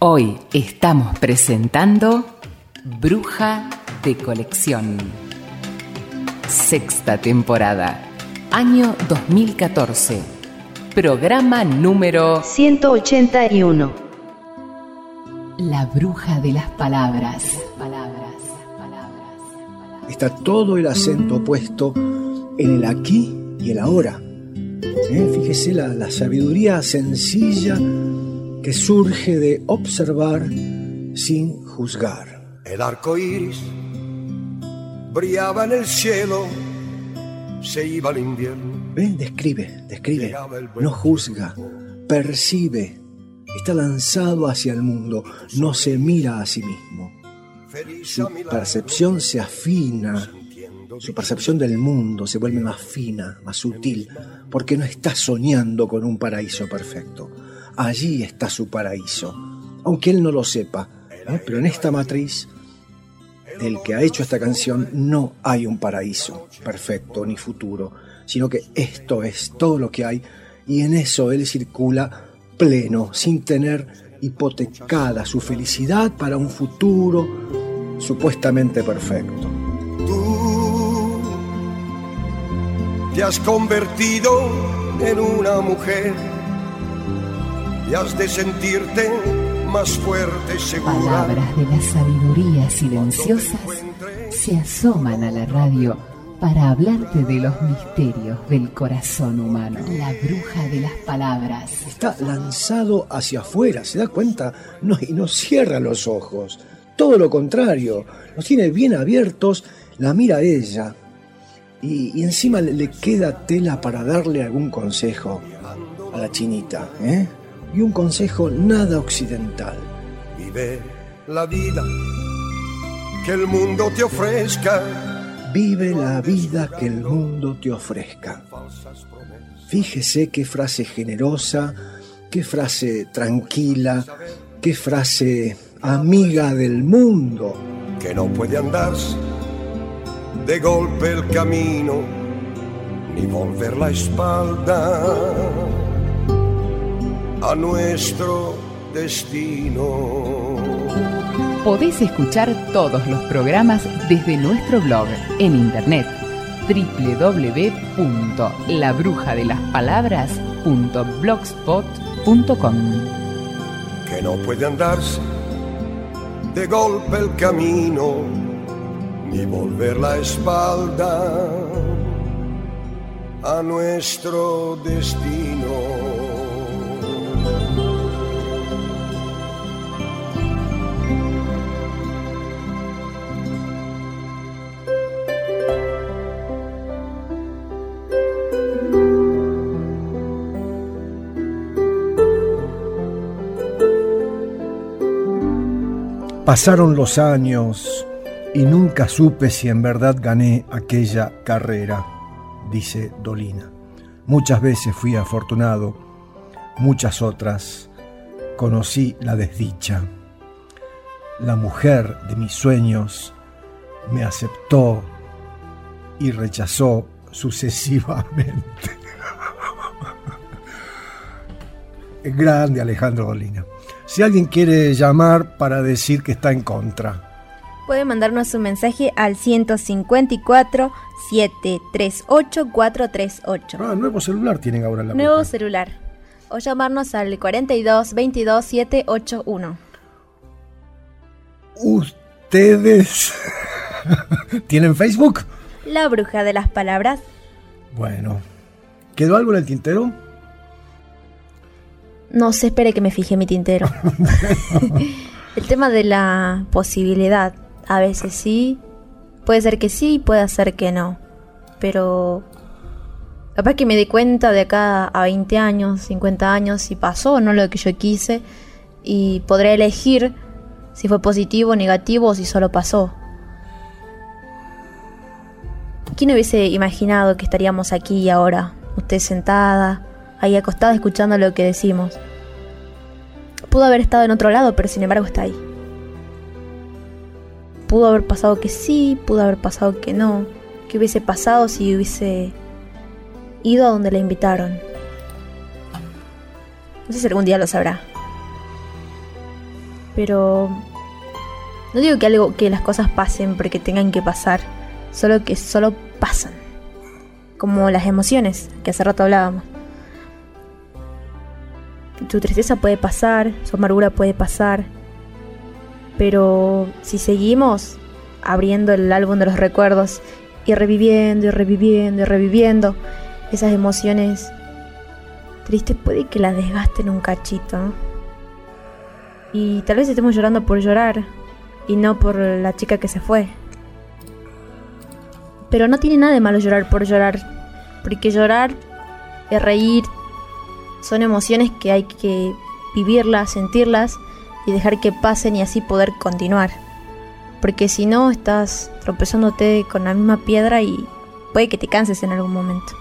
Hoy estamos presentando Bruja de Colección. Sexta temporada, año 2014. Programa número 181. La bruja de las palabras. Está todo el acento puesto en el aquí y el ahora. Fíjese la sabiduría sencilla que surge de observar sin juzgar. El arco iris brillaba en el cielo, se iba al invierno. Describe, no juzga, percibe, está lanzado hacia el mundo, no se mira a sí mismo. Su percepción se afina, su percepción del mundo se vuelve más fina, más sutil, porque no está soñando con un paraíso perfecto. Allí está su paraíso, aunque él no lo sepa, pero en esta matriz del que ha hecho esta canción no hay un paraíso perfecto ni futuro, sino que esto es todo lo que hay, y en eso él circula pleno, sin tener hipotecada su felicidad para un futuro supuestamente perfecto. Tú te has convertido en una mujer y has de sentirte más fuerte y segura. Palabras de la sabiduría silenciosas se asoman a la radio para hablarte de los misterios del corazón humano. La bruja de las palabras. Está lanzado hacia afuera, ¿se da cuenta? Y no cierra los ojos. Todo lo contrario, los tiene bien abiertos, la mira a ella. Y encima le queda tela para darle algún consejo a la chinita, Y un consejo nada occidental. Vive la vida que el mundo te ofrezca. Vive la vida que el mundo te ofrezca. Fíjese qué frase generosa, qué frase tranquila, qué frase amiga del mundo. Que no puede andarse de golpe el camino, ni volver la espalda a nuestro destino. Podés escuchar todos los programas desde nuestro blog en internet www.labrujadelaspalabras.blogspot.com. Que no puede andarse de golpe el camino, ni volver la espalda a nuestro destino. Pasaron los años y nunca supe si en verdad gané aquella carrera, dice Dolina. Muchas veces fui afortunado, muchas otras conocí la desdicha. La mujer de mis sueños me aceptó y rechazó sucesivamente. Grande Alejandro Dolina. Si alguien quiere llamar para decir que está en contra, puede mandarnos un mensaje al 154 738 438. Nuevo celular tienen ahora la Nuevo bruja. celular. O llamarnos al 42 22 781. ¿Ustedes tienen Facebook? La bruja de las palabras. Bueno, ¿quedó algo en el tintero? No se espere que me fije mi tintero. El tema de la posibilidad. A veces sí. Puede ser que sí, puede ser que no. Pero capaz que me di cuenta de acá a 20 años, 50 años, si pasó o no lo que yo quise. Y podré elegir si fue positivo, negativo o si solo pasó. ¿Quién hubiese imaginado que estaríamos aquí y ahora? Usted sentada, ahí acostada escuchando lo que decimos. Pudo haber estado en otro lado, pero sin embargo está ahí. Pudo haber pasado que sí, pudo haber pasado que no. ¿Qué hubiese pasado si hubiese ido a donde la invitaron? No sé si algún día lo sabrá. Pero no digo que las cosas pasen porque tengan que pasar, solo que solo pasan. Como las emociones, que hace rato hablábamos. Tu tristeza puede pasar, su amargura puede pasar, pero si seguimos abriendo el álbum de los recuerdos y reviviendo y reviviendo y reviviendo esas emociones tristes, puede que las desgasten un cachito, ¿no? Y tal vez estemos llorando por llorar y no por la chica que se fue. Pero no tiene nada de malo llorar por llorar, porque llorar es reír, son emociones que hay que vivirlas, sentirlas y dejar que pasen y así poder continuar. Porque si no, estás tropezándote con la misma piedra y puede que te canses en algún momento.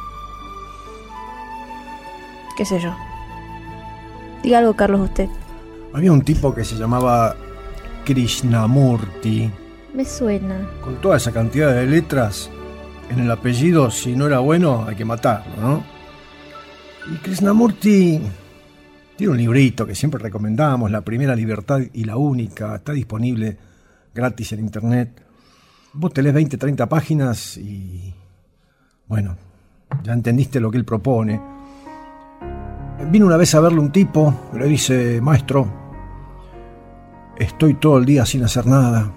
¿Qué sé yo? Diga algo, Carlos, usted. Había un tipo que se llamaba Krishnamurti. Me suena. Con toda esa cantidad de letras en el apellido, si no era bueno, hay que matarlo, ¿no? Y Krishnamurti tiene un librito que siempre recomendamos, La Primera Libertad y la Única. Está disponible gratis en internet. Vos te lees 20, 30 páginas y... bueno, ya entendiste lo que él propone. Vino una vez a verle un tipo, le dice: maestro, estoy todo el día sin hacer nada.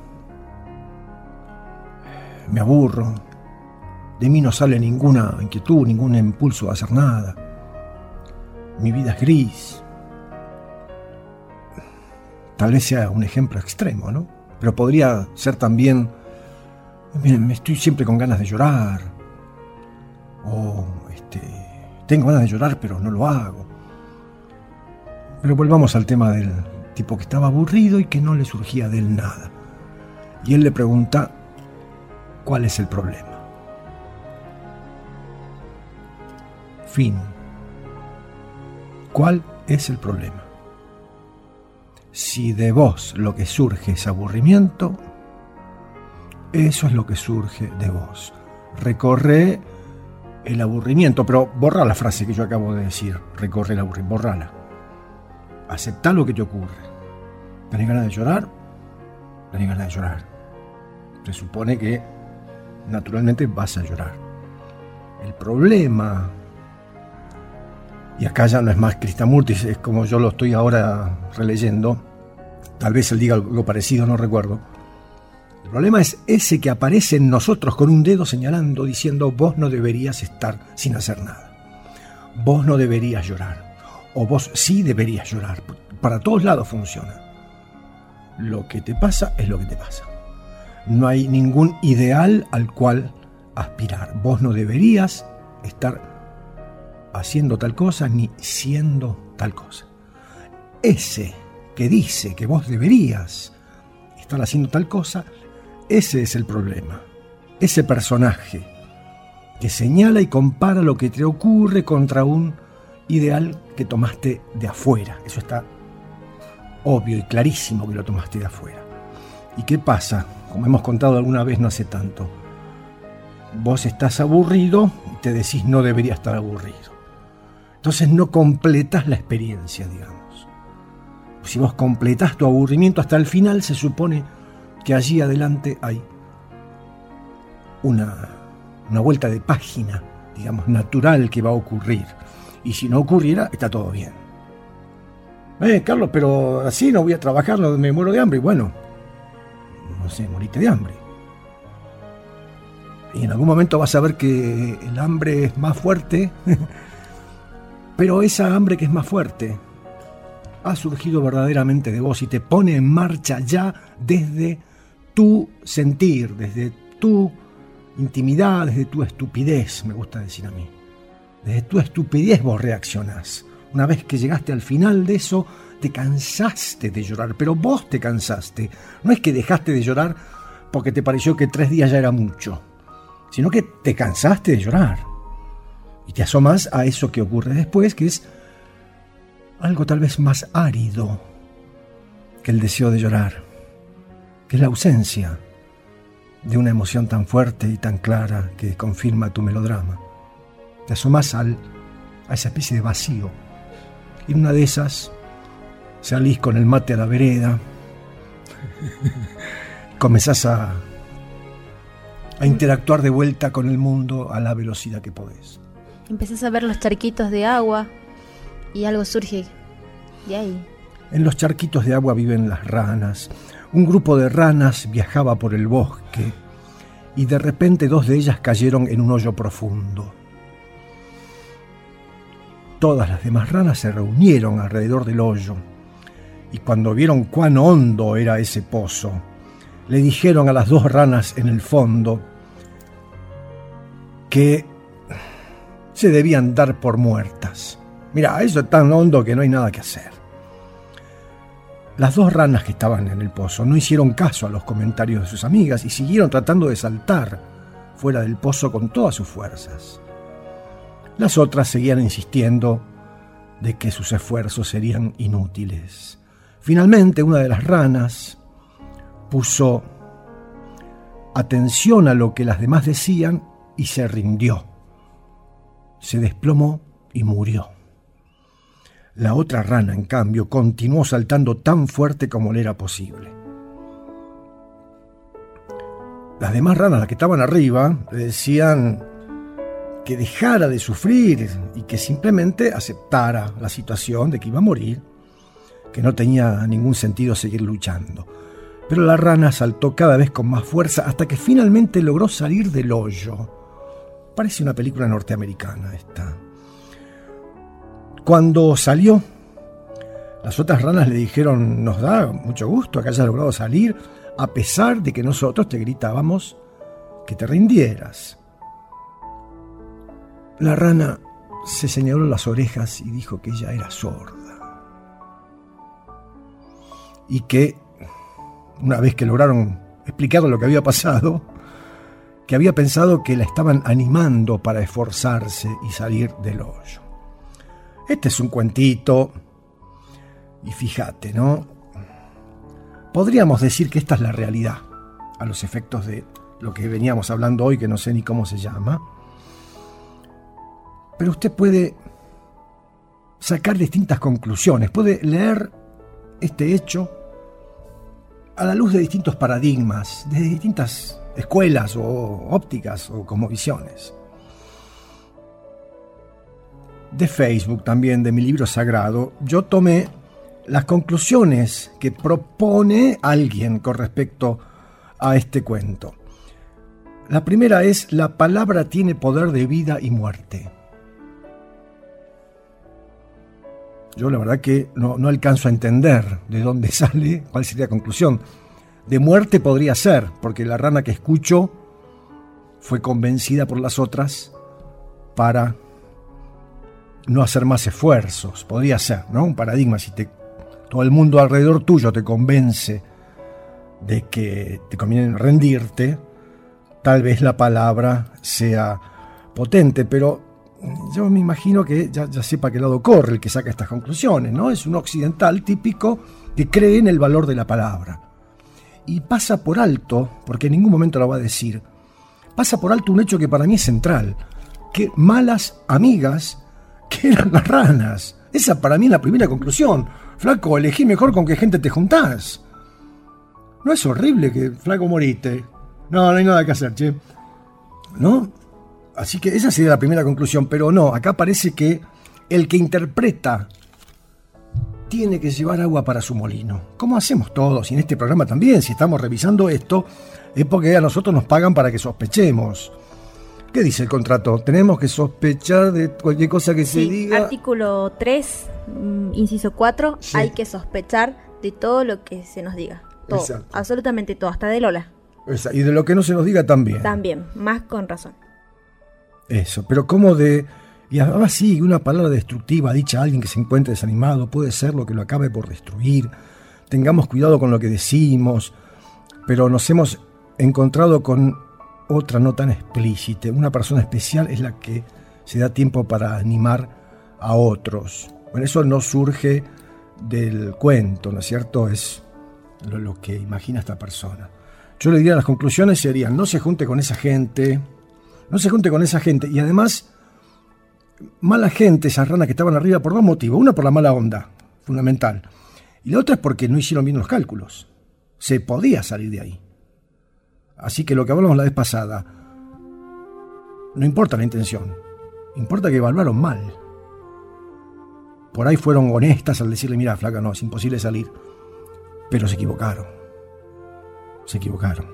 Me aburro. De mí no sale ninguna inquietud, ningún impulso a hacer nada. Mi vida es gris. Tal vez sea un ejemplo extremo, ¿no? Pero podría ser también: miren, estoy siempre con ganas de llorar. O tengo ganas de llorar, pero no lo hago. Pero volvamos al tema del tipo que estaba aburrido y que no le surgía de él nada. Y él le pregunta: ¿cuál es el problema? Fin. ¿Cuál es el problema? Si de vos lo que surge es aburrimiento, eso es lo que surge de vos. Recorre el aburrimiento, pero borra la frase que yo acabo de decir. Recorre el aburrimiento, borrala. Aceptá lo que te ocurre. ¿Tenés ganas de llorar? Tenés ganas de llorar. Se supone que naturalmente vas a llorar. El problema, y acá ya no es más Krishnamurti, es como yo lo estoy ahora releyendo, tal vez él diga algo parecido, no recuerdo. El problema es ese que aparece en nosotros con un dedo señalando, diciendo: vos no deberías estar sin hacer nada, vos no deberías llorar, o vos sí deberías llorar. Para todos lados funciona. Lo que te pasa es lo que te pasa. No hay ningún ideal al cual aspirar. Vos no deberías estar haciendo tal cosa ni siendo tal cosa. Ese que dice que vos deberías estar haciendo tal cosa, ese es el problema. Ese personaje que señala y compara lo que te ocurre contra un ideal que tomaste de afuera. Eso está obvio y clarísimo que lo tomaste de afuera. ¿Y qué pasa? Como hemos contado alguna vez no hace tanto, vos estás aburrido y te decís: no debería estar aburrido. Entonces no completás la experiencia, digamos. Si vos completás tu aburrimiento hasta el final, se supone que allí adelante hay una vuelta de página, digamos, natural que va a ocurrir. Y si no ocurriera, está todo bien. Carlos, pero así no voy a trabajar, no, me muero de hambre. Bueno, no sé, morite de hambre. Y en algún momento vas a ver que el hambre es más fuerte, pero esa hambre que es más fuerte ha surgido verdaderamente de vos y te pone en marcha ya desde tu sentir, desde tu intimidad, desde tu estupidez, me gusta decir a mí. Desde tu estupidez vos reaccionás. Una vez que llegaste al final de eso, te cansaste de llorar, pero vos te cansaste. No es que dejaste de llorar porque te pareció que 3 días ya era mucho, sino que te cansaste de llorar. Y te asomás a eso que ocurre después, que es algo tal vez más árido que el deseo de llorar, que es la ausencia de una emoción tan fuerte y tan clara que confirma tu melodrama. Te asomás a esa especie de vacío. Y en una de esas salís con el mate a la vereda, comenzás a interactuar de vuelta con el mundo a la velocidad que podés. Empezás a ver los charquitos de agua y algo surge de ahí. En los charquitos de agua viven las ranas. Un grupo de ranas viajaba por el bosque y de repente 2 de ellas cayeron en un hoyo profundo. Todas las demás ranas se reunieron alrededor del hoyo y cuando vieron cuán hondo era ese pozo, le dijeron a las 2 ranas en el fondo que se debían dar por muertas. Mirá, eso es tan hondo que no hay nada que hacer. Las 2 ranas que estaban en el pozo no hicieron caso a los comentarios de sus amigas y siguieron tratando de saltar fuera del pozo con todas sus fuerzas. Las otras seguían insistiendo de que sus esfuerzos serían inútiles. Finalmente, una de las ranas puso atención a lo que las demás decían y se rindió. Se desplomó y murió. La otra rana, en cambio, continuó saltando tan fuerte como le era posible. Las demás ranas, las que estaban arriba, le decían que dejara de sufrir y que simplemente aceptara la situación de que iba a morir, que no tenía ningún sentido seguir luchando. Pero la rana saltó cada vez con más fuerza hasta que finalmente logró salir del hoyo. Parece una película norteamericana esta. Cuando salió, las otras ranas le dijeron: nos da mucho gusto que hayas logrado salir, a pesar de que nosotros te gritábamos que te rindieras. La rana se señaló las orejas y dijo que ella era sorda. Y que, una vez que lograron explicar lo que había pasado, que había pensado que la estaban animando para esforzarse y salir del hoyo. Este es un cuentito, y fíjate, ¿no? Podríamos decir que esta es la realidad, a los efectos de lo que veníamos hablando hoy, que no sé ni cómo se llama. Pero usted puede sacar distintas conclusiones, puede leer este hecho a la luz de distintos paradigmas, de distintas escuelas o ópticas o cosmovisiones. De Facebook también, de mi libro sagrado, yo tomé las conclusiones que propone alguien con respecto a este cuento. La primera es: la palabra tiene poder de vida y muerte. Yo la verdad que no alcanzo a entender de dónde sale, cuál sería la conclusión. De muerte podría ser, porque la rana que escucho fue convencida por las otras para no hacer más esfuerzos. Podría ser, ¿no? Un paradigma. Si todo el mundo alrededor tuyo te convence de que te conviene rendirte, tal vez la palabra sea potente, pero yo me imagino que ya sepa qué lado corre el que saca estas conclusiones, ¿no? Es un occidental típico que cree en el valor de la palabra. Y pasa por alto, porque en ningún momento lo va a decir, pasa por alto un hecho que para mí es central: que malas amigas que eran las ranas. Esa para mí es la primera conclusión. Flaco, elegí mejor con qué gente te juntás. ¿No es horrible que, flaco, moriste? No hay nada que hacer, che. ¿No? Así que esa sería la primera conclusión, pero no, acá parece que el que interpreta tiene que llevar agua para su molino. ¿Cómo hacemos todos? Y en este programa también, si estamos revisando esto, es porque a nosotros nos pagan para que sospechemos. ¿Qué dice el contrato? Tenemos que sospechar de cualquier cosa que se diga. Artículo 3, inciso 4, sí. Hay que sospechar de todo lo que se nos diga. Todo, exacto. Absolutamente todo, hasta de Lola. Exacto. Y de lo que no se nos diga también. También, más con razón. Eso, pero ¿cómo de...? Y ahora sí, una palabra destructiva dicha a alguien que se encuentre desanimado puede ser lo que lo acabe por destruir. Tengamos cuidado con lo que decimos, pero nos hemos encontrado con otra no tan explícita. Una persona especial es la que se da tiempo para animar a otros. Bueno, eso no surge del cuento, ¿no es cierto? Es lo que imagina esta persona. Yo le diría, las conclusiones serían: no se junte con esa gente, no se junte con esa gente. Y además, mala gente, esas ranas que estaban arriba, por dos motivos. Una, por la mala onda, fundamental. Y la otra es porque no hicieron bien los cálculos. O se podía salir de ahí. Así que lo que hablamos la vez pasada, no importa la intención, importa que evaluaron mal. Por ahí fueron honestas al decirle, mira, flaca, no, es imposible salir. Pero se equivocaron. Se equivocaron.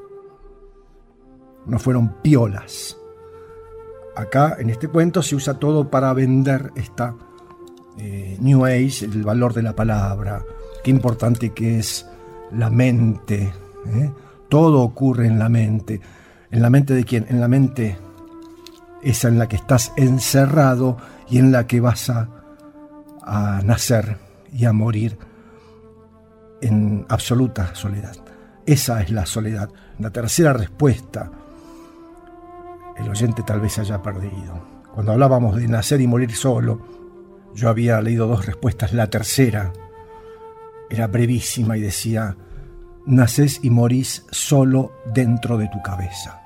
No fueron piolas. Acá, en este cuento, se usa todo para vender esta New Age, el valor de la palabra, qué importante que es la mente. Todo ocurre en la mente. ¿En la mente de quién? En la mente esa en la que estás encerrado y en la que vas a nacer y a morir en absoluta soledad. Esa es la soledad. La tercera respuesta, el oyente tal vez haya perdido. Cuando hablábamos de nacer y morir solo, yo había leído 2 respuestas. La tercera era brevísima y decía, nacés y morís solo dentro de tu cabeza.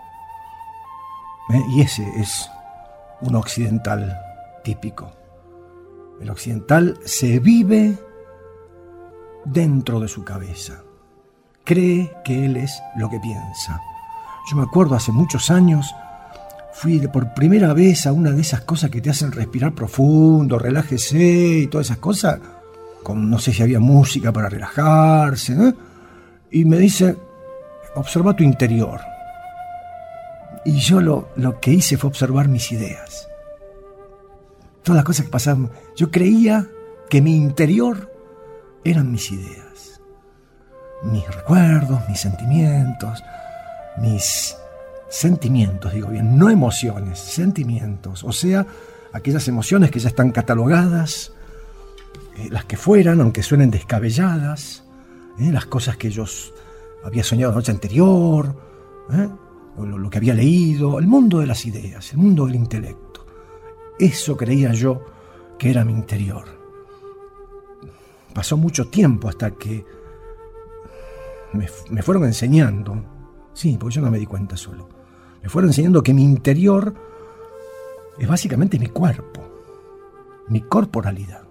Y ese es un occidental típico. El occidental se vive dentro de su cabeza. Cree que él es lo que piensa. Yo me acuerdo hace muchos años, fui por primera vez a una de esas cosas que te hacen respirar profundo, relájese y todas esas cosas. No sé si había música para relajarse, ¿no? Y me dice, observa tu interior. Y yo lo que hice fue observar mis ideas. Todas las cosas que pasaban. Yo creía que mi interior eran mis ideas. Mis recuerdos, mis sentimientos. Mis sentimientos, digo bien, no emociones, sentimientos. O sea, aquellas emociones que ya están catalogadas, las que fueran, aunque suenen descabelladas, las cosas que yo había soñado la noche anterior, lo que había leído, el mundo de las ideas, el mundo del intelecto. Eso creía yo que era mi interior. Pasó mucho tiempo hasta que me fueron enseñando, sí, porque yo no me di cuenta solo, me fueron enseñando que mi interior es básicamente mi cuerpo, mi corporalidad,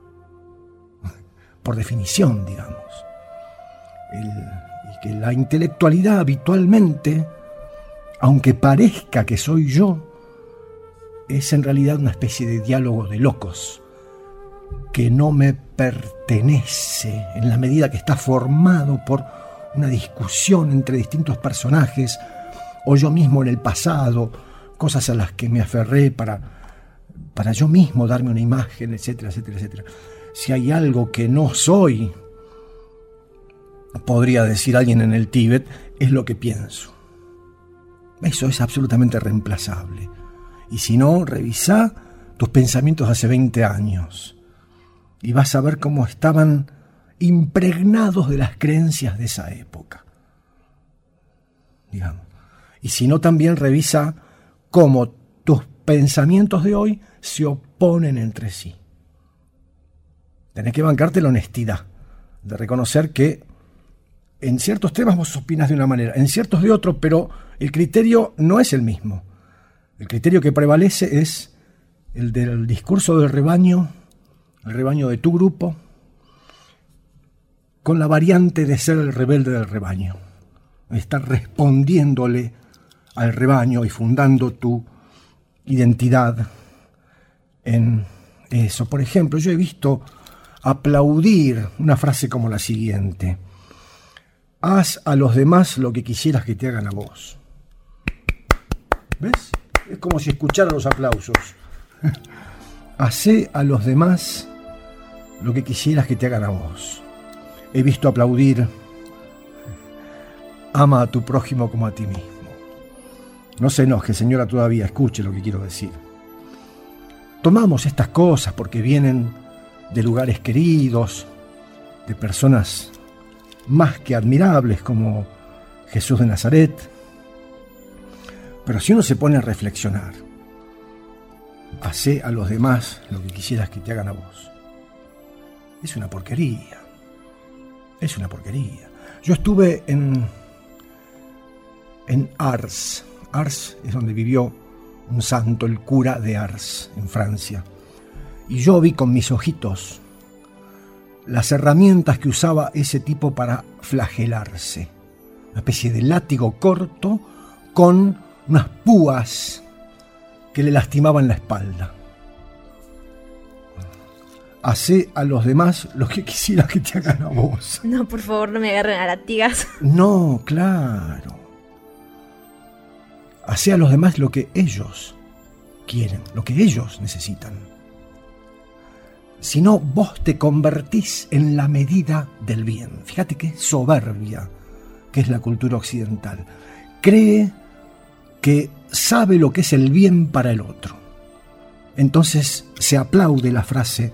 por definición, digamos. Y que la intelectualidad habitualmente, aunque parezca que soy yo, es en realidad una especie de diálogo de locos que no me pertenece en la medida que está formado por una discusión entre distintos personajes o yo mismo en el pasado, cosas a las que me aferré para yo mismo darme una imagen, etcétera, etcétera, etcétera. Si hay algo que no soy, podría decir alguien en el Tíbet, es lo que pienso. Eso es absolutamente reemplazable. Y si no, revisá tus pensamientos hace 20 años y vas a ver cómo estaban impregnados de las creencias de esa época. Digamos. Y si no, también revisa cómo tus pensamientos de hoy se oponen entre sí. Tenés que bancarte la honestidad de reconocer que en ciertos temas vos opinás de una manera, en ciertos de otro, pero el criterio no es el mismo. El criterio que prevalece es el del discurso del rebaño, el rebaño de tu grupo, con la variante de ser el rebelde del rebaño. Estar respondiéndole al rebaño y fundando tu identidad en eso. Por ejemplo, yo he visto aplaudir una frase como la siguiente: haz a los demás lo que quisieras que te hagan a vos. ¿Ves? Es como si escucharan los aplausos. Hacé a los demás lo que quisieras que te hagan a vos. He visto aplaudir: ama a tu prójimo como a ti mismo. No se enoje, señora, todavía escuche lo que quiero decir. Tomamos estas cosas porque vienen de lugares queridos, de personas más que admirables como Jesús de Nazaret. Pero si uno se pone a reflexionar, hacé a los demás lo que quisieras que te hagan a vos. Es una porquería. Es una porquería. Yo estuve en Ars. Ars es donde vivió un santo, el cura de Ars, en Francia. Y yo vi con mis ojitos las herramientas que usaba ese tipo para flagelarse. Una especie de látigo corto con unas púas que le lastimaban la espalda. Hacé a los demás lo que quisieras que te hagan a vos. No, por favor, no me agarren a latigas. No, claro. Hacé a los demás lo que ellos quieren, lo que ellos necesitan. Si no, vos te convertís en la medida del bien. Fíjate qué soberbia que es la cultura occidental. Cree que sabe lo que es el bien para el otro. Entonces se aplaude la frase: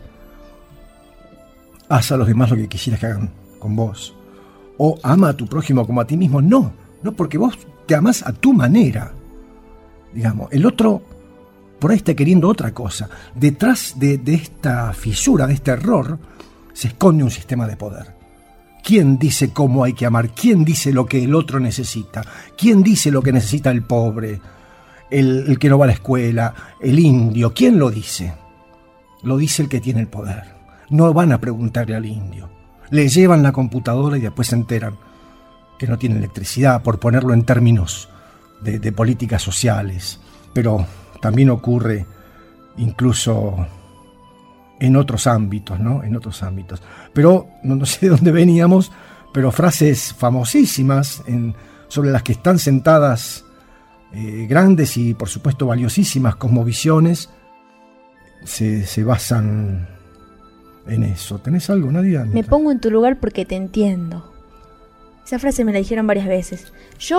haz a los demás lo que quisieras que hagan con vos. O ama a tu prójimo como a ti mismo. No, porque vos te amás a tu manera. Digamos, el otro por ahí está queriendo otra cosa. Detrás de esta fisura, de este error, se esconde un sistema de poder. ¿Quién dice cómo hay que amar? ¿Quién dice lo que el otro necesita? ¿Quién dice lo que necesita el pobre? El que no va a la escuela, el indio. ¿Quién lo dice? Lo dice el que tiene el poder. No van a preguntarle al indio. Le llevan la computadora y después se enteran que no tiene electricidad, por ponerlo en términos de políticas sociales. Pero también ocurre incluso en otros ámbitos, ¿no? En otros ámbitos. Pero no sé de dónde veníamos, pero frases famosísimas sobre las que están sentadas grandes y por supuesto valiosísimas cosmovisiones se basan en eso. ¿Tenés algo, Nadia? Me pongo en tu lugar porque te entiendo. Esa frase me la dijeron varias veces.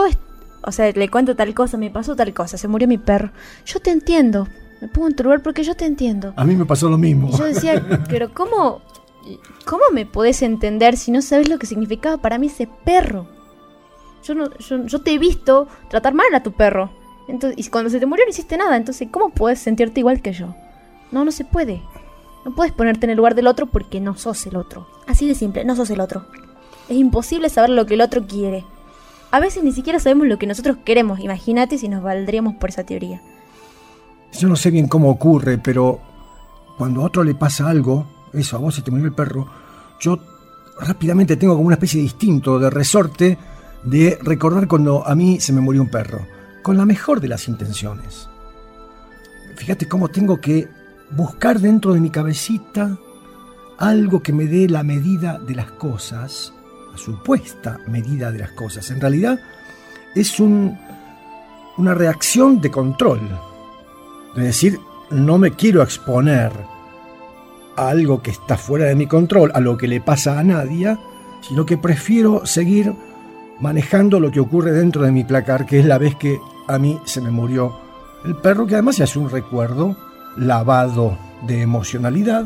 Le cuento tal cosa, me pasó tal cosa, se murió mi perro. Yo te entiendo. Me pongo en tu lugar porque yo te entiendo. A mí me pasó lo mismo. Y yo decía, pero ¿cómo me podés entender si no sabes lo que significaba para mí ese perro? Yo te he visto tratar mal a tu perro. Entonces, y cuando se te murió no hiciste nada. Entonces, ¿cómo podés sentirte igual que yo? No se puede. No puedes ponerte en el lugar del otro porque no sos el otro. Así de simple, no sos el otro. Es imposible saber lo que el otro quiere. A veces ni siquiera sabemos lo que nosotros queremos. Imagínate si nos valdríamos por esa teoría. Yo no sé bien cómo ocurre, pero cuando a otro le pasa algo, eso, a vos se te murió el perro, yo rápidamente tengo como una especie de instinto, de resorte, de recordar cuando a mí se me murió un perro, con la mejor de las intenciones. Fíjate cómo tengo que buscar dentro de mi cabecita algo que me dé la medida de las cosas, la supuesta medida de las cosas. En realidad es una reacción de control. Es decir, no me quiero exponer a algo que está fuera de mi control, a lo que le pasa a Nadia, sino que prefiero seguir manejando lo que ocurre dentro de mi placar, que es la vez que a mí se me murió el perro, que además ya es un recuerdo lavado de emocionalidad,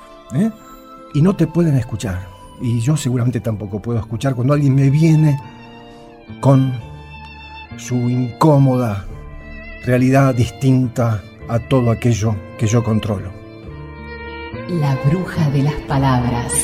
y no te pueden escuchar. Y yo seguramente tampoco puedo escuchar cuando alguien me viene con su incómoda realidad distinta a todo aquello que yo controlo. La bruja de las palabras.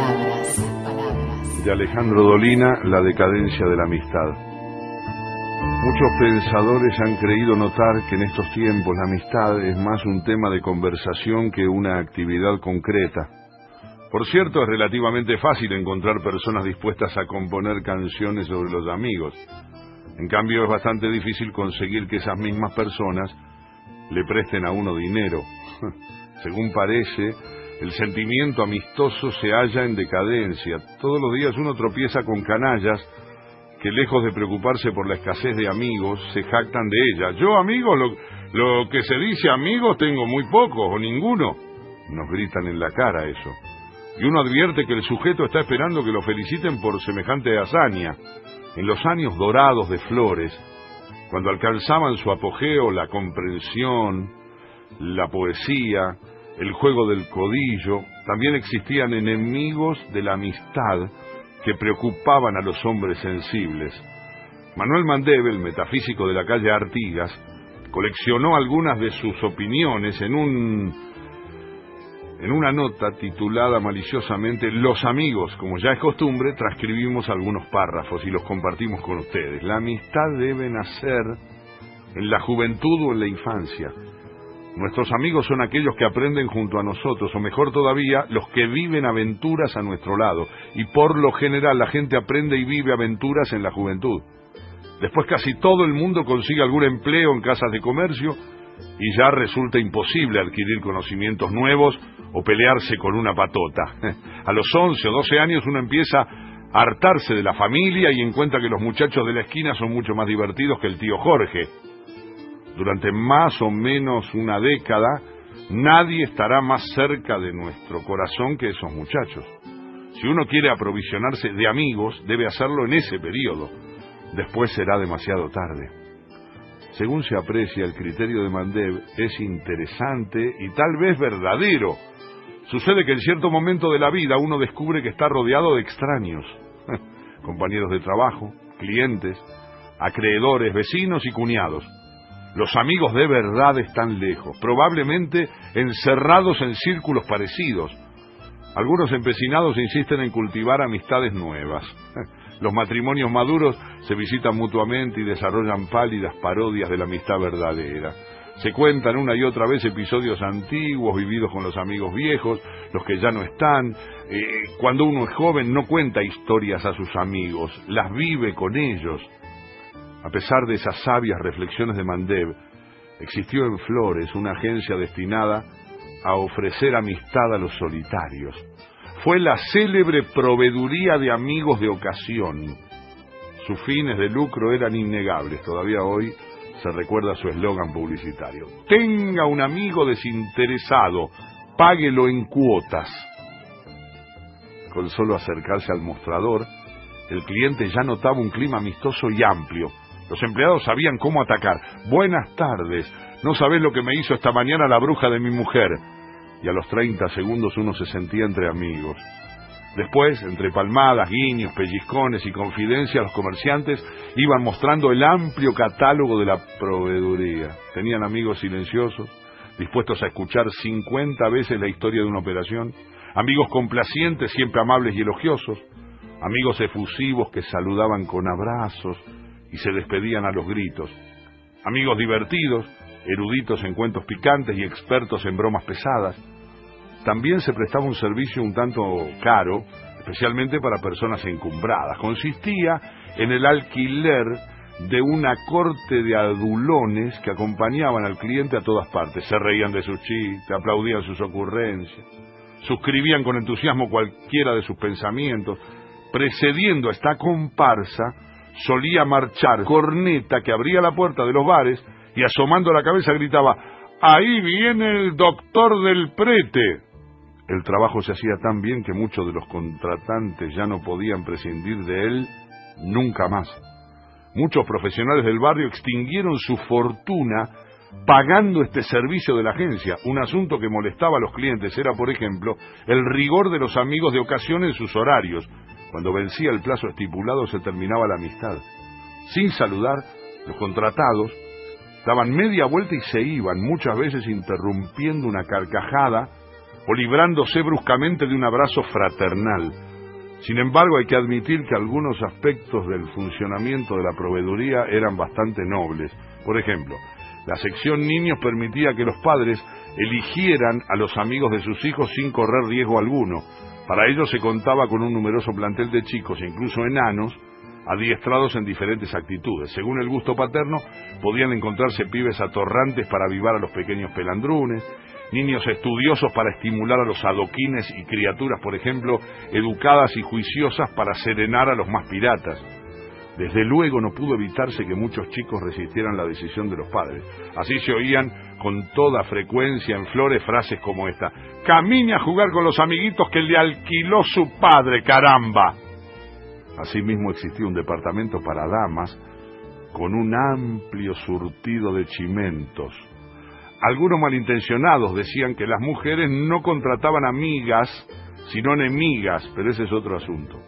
De Alejandro Dolina, La decadencia de la amistad. Muchos pensadores han creído notar que en estos tiempos la amistad es más un tema de conversación que una actividad concreta. Por cierto, es relativamente fácil encontrar personas dispuestas a componer canciones sobre los amigos. En cambio, es bastante difícil conseguir que esas mismas personas le presten a uno dinero. Según parece, el sentimiento amistoso se halla en decadencia. Todos los días uno tropieza con canallas que, lejos de preocuparse por la escasez de amigos, se jactan de ella. Yo, amigos, lo que se dice amigos, tengo muy pocos o ninguno. Nos gritan en la cara eso. Y uno advierte que el sujeto está esperando que lo feliciten por semejante hazaña. En los años dorados de Flores, cuando alcanzaban su apogeo la comprensión, la poesía, el juego del codillo, también existían enemigos de la amistad que preocupaban a los hombres sensibles. Manuel Mandeve, el metafísico de la calle Artigas, coleccionó algunas de sus opiniones en una nota titulada maliciosamente Los amigos. Como ya es costumbre, transcribimos algunos párrafos y los compartimos con ustedes. La amistad debe nacer en la juventud o en la infancia. Nuestros amigos son aquellos que aprenden junto a nosotros, o mejor todavía, los que viven aventuras a nuestro lado. Y por lo general la gente aprende y vive aventuras en la juventud. Después casi todo el mundo consigue algún empleo en casas de comercio y ya resulta imposible adquirir conocimientos nuevos o pelearse con una patota. A los 11 o 12 años uno empieza a hartarse de la familia y encuentra que los muchachos de la esquina son mucho más divertidos que el tío Jorge. Durante más o menos una década, nadie estará más cerca de nuestro corazón que esos muchachos. Si uno quiere aprovisionarse de amigos, debe hacerlo en ese periodo. Después será demasiado tarde. Según se aprecia, el criterio de Mandev es interesante y tal vez verdadero. Sucede que en cierto momento de la vida uno descubre que está rodeado de extraños. Compañeros de trabajo, clientes, acreedores, vecinos y cuñados. Los amigos de verdad están lejos, probablemente encerrados en círculos parecidos. Algunos empecinados insisten en cultivar amistades nuevas. Los matrimonios maduros se visitan mutuamente y desarrollan pálidas parodias de la amistad verdadera. Se cuentan una y otra vez episodios antiguos vividos con los amigos viejos, los que ya no están. Cuando uno es joven no cuenta historias a sus amigos, las vive con ellos. A pesar de esas sabias reflexiones de Mandev, existió en Flores una agencia destinada a ofrecer amistad a los solitarios. Fue la célebre Proveeduría de Amigos de Ocasión. Sus fines de lucro eran innegables. Todavía hoy se recuerda su eslogan publicitario: tenga un amigo desinteresado, páguelo en cuotas. Con solo acercarse al mostrador, el cliente ya notaba un clima amistoso y amplio. Los empleados sabían cómo atacar. Buenas tardes, no sabés lo que me hizo esta mañana la bruja de mi mujer. Y a los 30 segundos uno se sentía entre amigos. Después, entre palmadas, guiños, pellizcones y confidencias, los comerciantes iban mostrando el amplio catálogo de la proveeduría. Tenían amigos silenciosos, dispuestos a escuchar 50 veces la historia de una operación, amigos complacientes, siempre amables y elogiosos, amigos efusivos que saludaban con abrazos y se despedían a los gritos, amigos divertidos, eruditos en cuentos picantes y expertos en bromas pesadas. También se prestaba un servicio un tanto caro, especialmente para personas encumbradas. Consistía en el alquiler de una corte de adulones que acompañaban al cliente a todas partes. Se reían de sus chistes, aplaudían sus ocurrencias, suscribían con entusiasmo cualquiera de sus pensamientos. Precediendo a esta comparsa, solía marchar corneta que abría la puerta de los bares y asomando la cabeza gritaba: ¡ahí viene el doctor del prete! El trabajo se hacía tan bien que muchos de los contratantes ya no podían prescindir de él nunca más. Muchos profesionales del barrio extinguieron su fortuna pagando este servicio de la agencia. Un asunto que molestaba a los clientes era, por ejemplo, el rigor de los amigos de ocasión en sus horarios. Cuando vencía el plazo estipulado se terminaba la amistad. Sin saludar, los contratados daban media vuelta y se iban, muchas veces interrumpiendo una carcajada o librándose bruscamente de un abrazo fraternal. Sin embargo, hay que admitir que algunos aspectos del funcionamiento de la proveeduría eran bastante nobles. Por ejemplo, la sección niños permitía que los padres eligieran a los amigos de sus hijos sin correr riesgo alguno. Para ello se contaba con un numeroso plantel de chicos, incluso enanos, adiestrados en diferentes actitudes. Según el gusto paterno, podían encontrarse pibes atorrantes para avivar a los pequeños pelandrunes, niños estudiosos para estimular a los adoquines y criaturas, por ejemplo, educadas y juiciosas para serenar a los más piratas. Desde luego no pudo evitarse que muchos chicos resistieran la decisión de los padres. Así se oían con toda frecuencia en Flores frases como esta: camine a jugar con los amiguitos que le alquiló su padre, caramba. Asimismo existía un departamento para damas con un amplio surtido de chimentos. Algunos malintencionados decían que las mujeres no contrataban amigas, sino enemigas, pero ese es otro asunto.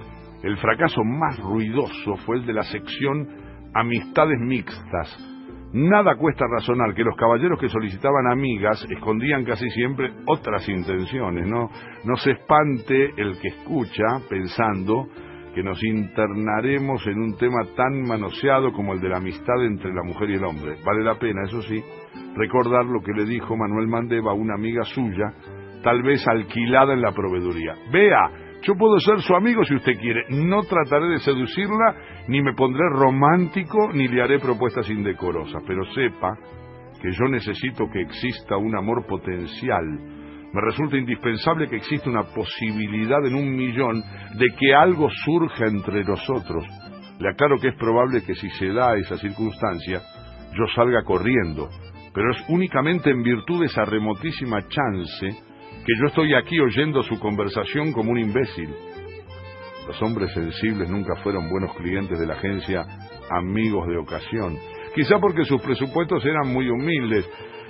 El fracaso más ruidoso fue el de la sección Amistades Mixtas. Nada cuesta razonar que los caballeros que solicitaban amigas escondían casi siempre otras intenciones. No se espante el que escucha pensando que nos internaremos en un tema tan manoseado como el de la amistad entre la mujer y el hombre. Vale la pena, eso sí, recordar lo que le dijo Manuel Mandeva a una amiga suya, tal vez alquilada en la proveeduría. Vea, yo puedo ser su amigo si usted quiere, no trataré de seducirla, ni me pondré romántico, ni le haré propuestas indecorosas, pero sepa que yo necesito que exista un amor potencial. Me resulta indispensable que exista una posibilidad en 1.000.000 de que algo surja entre nosotros. Le aclaro que es probable que si se da esa circunstancia, yo salga corriendo, pero es únicamente en virtud de esa remotísima chance que yo estoy aquí oyendo su conversación como un imbécil. Los hombres sensibles nunca fueron buenos clientes de la agencia Amigos de Ocasión, quizá porque sus presupuestos eran muy humildes,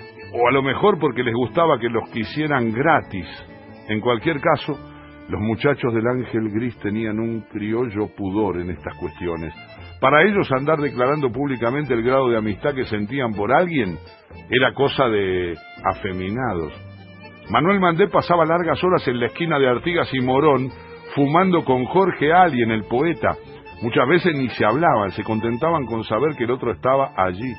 o a lo mejor porque les gustaba que los quisieran gratis. En cualquier caso, los muchachos del Ángel Gris tenían un criollo pudor en estas cuestiones. Para ellos andar declarando públicamente el grado de amistad que sentían por alguien era cosa de afeminados. Manuel Mandé pasaba largas horas en la esquina de Artigas y Morón fumando con Jorge Alien, el poeta. Muchas veces ni se hablaban, se contentaban con saber que el otro estaba allí.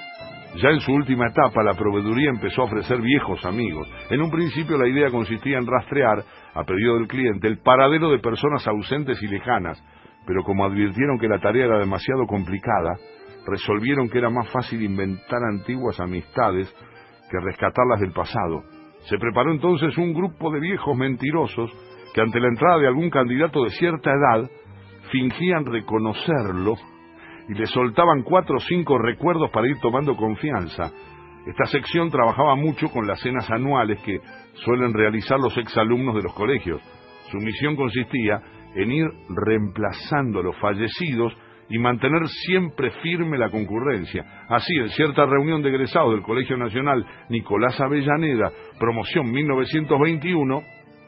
Ya en su última etapa, la proveeduría empezó a ofrecer viejos amigos. En un principio la idea consistía en rastrear, a pedido del cliente, el paradero de personas ausentes y lejanas, pero como advirtieron que la tarea era demasiado complicada, resolvieron que era más fácil inventar antiguas amistades que rescatarlas del pasado. Se preparó entonces un grupo de viejos mentirosos que ante la entrada de algún candidato de cierta edad fingían reconocerlo y le soltaban 4 o 5 recuerdos para ir tomando confianza. Esta sección trabajaba mucho con las cenas anuales que suelen realizar los exalumnos de los colegios. Su misión consistía en ir reemplazando a los fallecidos y mantener siempre firme la concurrencia. Así, en cierta reunión de egresados del Colegio Nacional Nicolás Avellaneda, promoción 1921,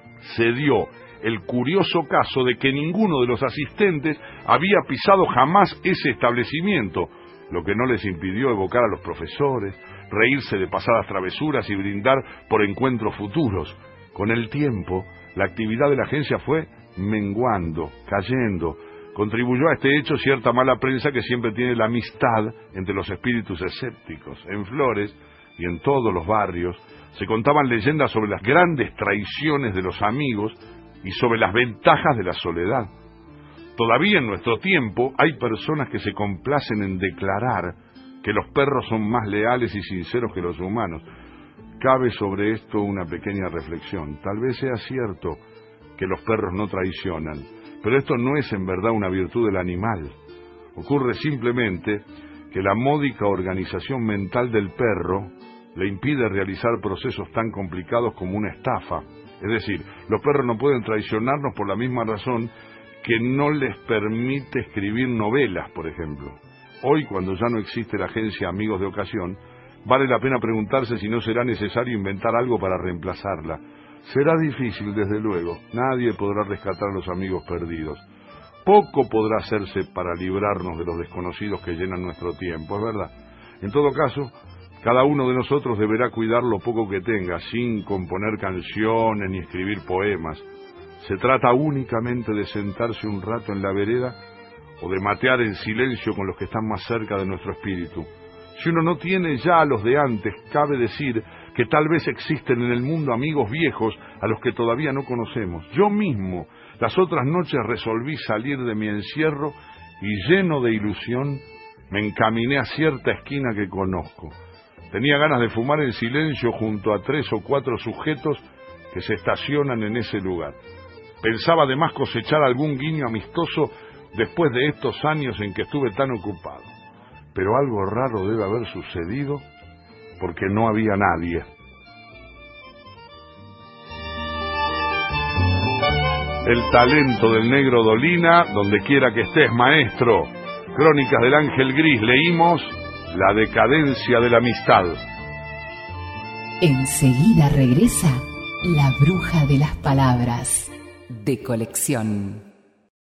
se dio el curioso caso de que ninguno de los asistentes había pisado jamás ese establecimiento, lo que no les impidió evocar a los profesores, reírse de pasadas travesuras y brindar por encuentros futuros. Con el tiempo, la actividad de la agencia fue menguando, cayendo. Contribuyó a este hecho cierta mala prensa que siempre tiene la amistad entre los espíritus escépticos. En Flores y en todos los barrios se contaban leyendas sobre las grandes traiciones de los amigos y sobre las ventajas de la soledad. Todavía en nuestro tiempo hay personas que se complacen en declarar que los perros son más leales y sinceros que los humanos. Cabe sobre esto una pequeña reflexión. Tal vez sea cierto que los perros no traicionan, pero esto no es en verdad una virtud del animal. Ocurre simplemente que la módica organización mental del perro le impide realizar procesos tan complicados como una estafa. Es decir, los perros no pueden traicionarnos por la misma razón que no les permite escribir novelas, por ejemplo. Hoy, cuando ya no existe la agencia Amigos de Ocasión, vale la pena preguntarse si no será necesario inventar algo para reemplazarla. Será difícil, desde luego. Nadie podrá rescatar a los amigos perdidos. Poco podrá hacerse para librarnos de los desconocidos que llenan nuestro tiempo, es verdad. En todo caso, cada uno de nosotros deberá cuidar lo poco que tenga, sin componer canciones ni escribir poemas. Se trata únicamente de sentarse un rato en la vereda o de matear en silencio con los que están más cerca de nuestro espíritu. Si uno no tiene ya a los de antes, cabe decir que tal vez existen en el mundo amigos viejos a los que todavía no conocemos. Yo mismo, las otras noches resolví salir de mi encierro y, lleno de ilusión, me encaminé a cierta esquina que conozco. Tenía ganas de fumar en silencio junto a 3 o 4 sujetos que se estacionan en ese lugar. Pensaba además cosechar algún guiño amistoso después de estos años en que estuve tan ocupado. Pero algo raro debe haber sucedido porque no había nadie. El talento del Negro Dolina, donde quiera que estés, maestro. Crónicas del Ángel Gris, leímos La decadencia de la amistad. Enseguida regresa La Bruja de las Palabras, de colección.